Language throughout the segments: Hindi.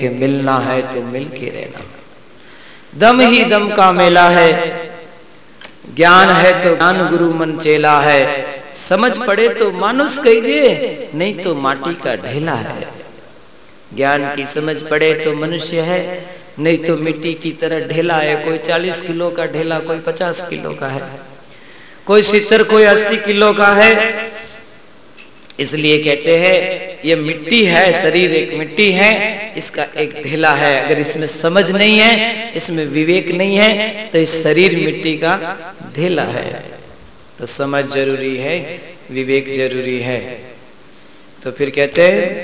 कि मिलना है तो मिल के रहना, दम ही दम का मेला है, ज्ञान है तो ज्ञान गुरु मन चेला है, समझ पड़े तो मानुष कहिए, नहीं तो माटी का ढेला है। ज्ञान की समझ पड़े तो मनुष्य है, नहीं तो मिट्टी की तरह ढेला है। कोई 40 किलो का ढेला, कोई 50 किलो का है, कोई 70, कोई 80 किलो का है। इसलिए कहते हैं ये मिट्टी है, शरीर एक मिट्टी है, इसका एक ढेला है। अगर इसमें समझ नहीं है, इसमें विवेक नहीं है, तो इस शरीर मिट्टी का ढेला है। तो समझ जरूरी है, विवेक जरूरी है। तो फिर कहते हैं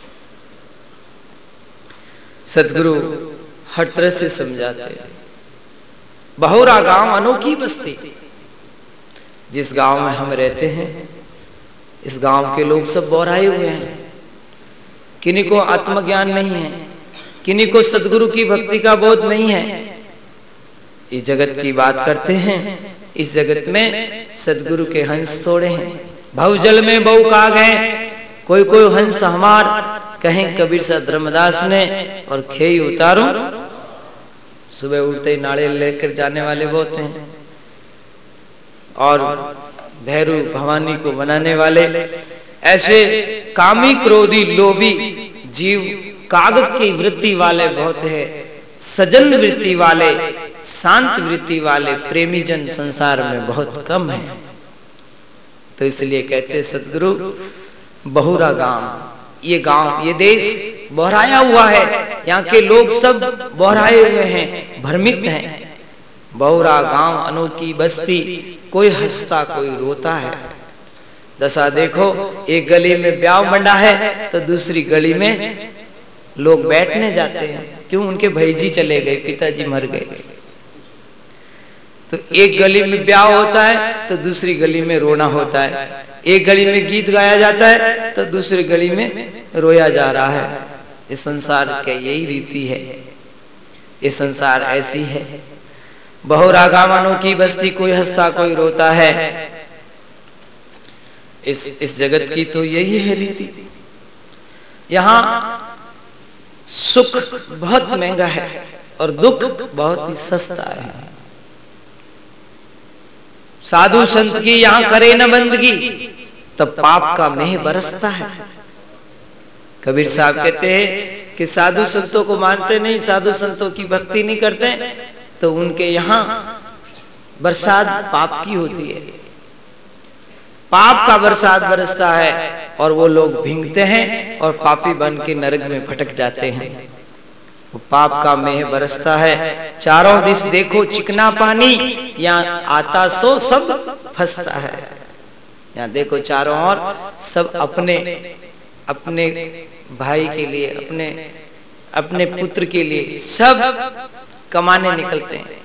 सदगुरु हर तरह से समझाते। बहुरा गांव अनोखी बस्ती, जिस गांव में हम रहते हैं इस गांव के लोग सब बौराए हुए हैं। किन्हीं को आत्मज्ञान नहीं है, किन्हीं को सदगुरु की भक्ति का बोध नहीं है। इस जगत की बात करते हैं, इस जगत में सदगुरु के हंस थोड़े हैं। भवजल में बहु काग हैं, कोई कोई हंस हमार, कहें कबीर सा धर्मदास ने, और खेई उतारूं। सुबह उठते ही नारियल लेकर जाने वाले बहुत हैं, और भैरू भवानी को मनाने वाले। ऐसे कामी क्रोधी लोभी जीव काग की वृत्ति वाले बहुत है। सजन वृत्ति वाले, शांत वृत्ति वाले प्रेमी जन संसार में बहुत कम है। तो इसलिए कहते सदगुरु बहुरा गांव, ये गांव, ये देश बौराया हुआ है। यहाँ के लोग सब बौराए हुए हैं, भ्रमित हैं। बहुरा गांव अनोखी बस्ती, कोई हंसता कोई रोता है। दशा देखो, एक गली में ब्याह मंडा है तो दूसरी गली में लोग बैठने जाते हैं। क्यों? उनके भैजी चले गए, पिताजी मर गए। तो एक गली में ब्याह होता है तो दूसरी गली में रोना होता है। एक गली में गीत गाया जाता है तो दूसरी गली में रोया जा रहा है। इस संसार की यही रीति है, ये संसार ऐसी है। बहुरा गांव की बस्ती, कोई हंसता कोई रोता है। इस जगत की तो यही है रीति। यहाँ सुख बहुत महंगा है और दुख बहुत ही सस्ता है। साधु संत की यहाँ करे न बंदगी, तब पाप का मेह बरसता है। कबीर साहब कहते हैं कि साधु संतों को मानते नहीं, साधु संतों की भक्ति नहीं करते, तो उनके यहाँ बरसात पाप की होती है। पाप का बरसात बरसता है और वो लोग भींगते हैं और पापी बन के नरक में भटक जाते हैं। वो पाप का मेह बरसता है। चारों दिस देखो चिकना पानी, यहाँ आता सो सब फंसता है। यहाँ देखो चारों ओर सब अपने अपने भाई के लिए, अपने अपने पुत्र के लिए सब कमाने निकलते हैं।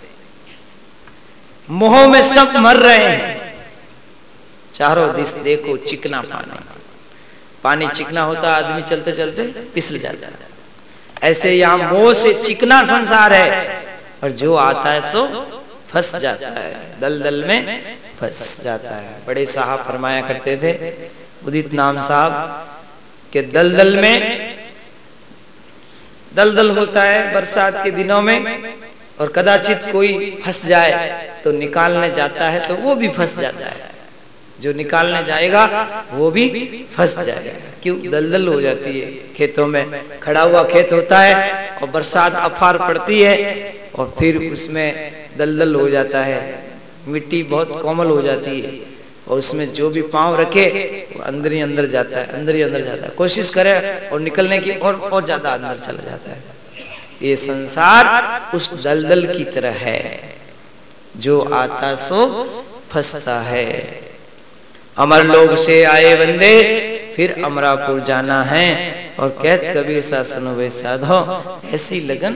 मोह में सब मर रहे हैं। चारों दिस देखो चिकना पानी, पानी चिकना होता, आदमी चलते चलते फिसल जाता है। ऐसे यहाँ मोह से चिकना संसार है, और जो आता है सो फंस जाता है, दलदल में फंस जाता है। बड़े साहब फरमाया करते थे, उदित नाम साहब, के दलदल में दलदल होता है बरसात के दिनों में, और कदाचित कोई फंस जाए तो निकालने जाता है तो वो भी फंस जाता है। जो निकालने जाएगा वो भी फंस जाएगा। क्यों? दलदल हो जाती है। खेतों में खड़ा हुआ खेत होता है और बरसात अफार पड़ती है और फिर उसमें दलदल हो जाता है, मिट्टी बहुत कोमल हो जाती है और उसमें जो भी पांव रखे वो अंदर ही अंदर जाता है, अंदर ही अंदर जाता है। कोशिश करे और निकलने की और ज्यादा अंदर चला जाता है। ये संसार उस दलदल की तरह है, जो आता सो फंसता है। अमर लोग से आए बंदे, फिर अमरापुर जाना है। और कहत कबीर सा सुनो वे साधो, ऐसी लगन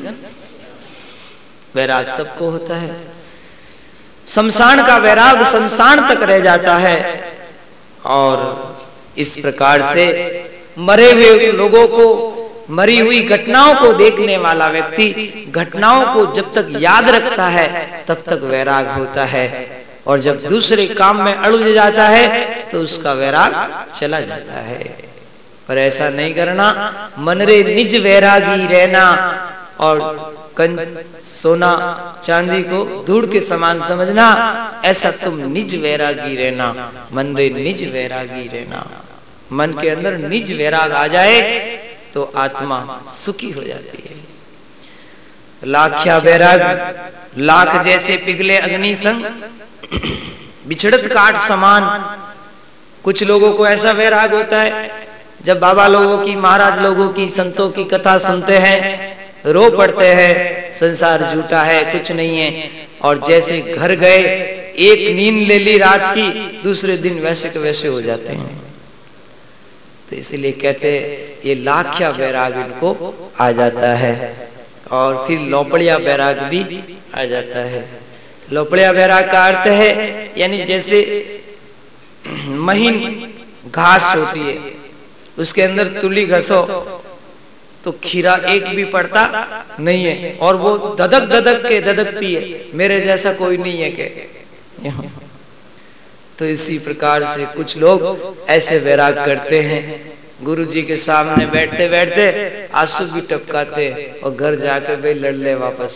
वैराग सबको होता है। शमशान का वैराग शमशान तक रह जाता है। और इस प्रकार से मरे हुए लोगों को, मरी हुई घटनाओं को देखने वाला व्यक्ति घटनाओं को जब तक याद रखता है तब तक वैराग होता है, और जब दूसरे काम में अड़ुझ जाता है तो उसका वैराग चला जाता है। पर ऐसा नहीं करना। मन रे निज वैरागी रहना और सोना चांदी को धूड़ के समान समझना, ऐसा तुम निज वैरागी रहना। मन रे निज वैरागी रहना। मन के अंदर निज वैराग आ जाए तो आत्मा सुखी हो जाती है। लाख्या वैराग लाख जैसे पिघले अग्नि संग, बिछड़त काट समान। कुछ लोगों को ऐसा वैराग होता है, जब बाबा लोगों की, महाराज लोगों की, संतों की कथा सुनते हैं, रो पड़ते हैं, संसार झूठा है, कुछ नहीं है, और जैसे घर गए, एक नींद ले ली रात की, दूसरे दिन वैसे के वैसे हो जाते हैं। तो इसलिए कहते ये लाख्या वैराग इनको आ जाता है। और फिर लोपड़िया वैराग भी आ जाता है। लोपड़िया वैराग का अर्थ है, यानी जैसे महीन घास होती है, उसके अंदर तुली घसो तो खीरा एक भी पड़ता नहीं है, और वो धधक धधक के धधकती है, मेरे जैसा कोई नहीं है के। तो इसी प्रकार से कुछ लोग ऐसे वैराग करते हैं, गुरु जी के सामने बैठते बैठते आंसू भी टपकाते और घर जाके भाई लड़ ले वापस।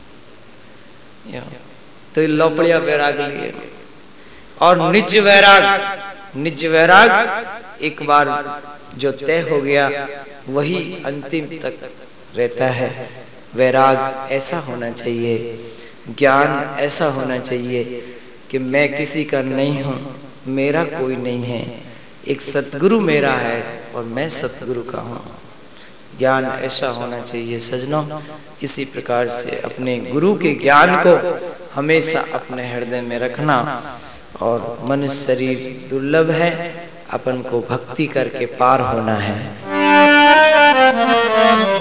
तो लोपड़िया वैराग लिए। और निज वैराग, निज वैराग एक बार जो तय हो गया वही अंतिम तक रहता है। वैराग ऐसा होना चाहिए, ज्ञान ऐसा होना चाहिए कि मैं किसी का नहीं हूँ, मेरा कोई नहीं है, एक सतगुरु मेरा है और मैं सतगुरु का हूँ। ज्ञान ऐसा होना चाहिए सजनों। इसी प्रकार से अपने गुरु के ज्ञान को हमेशा अपने हृदय में रखना। और मनुष्य शरीर दुर्लभ है, अपन को भक्ति करके पार होना है।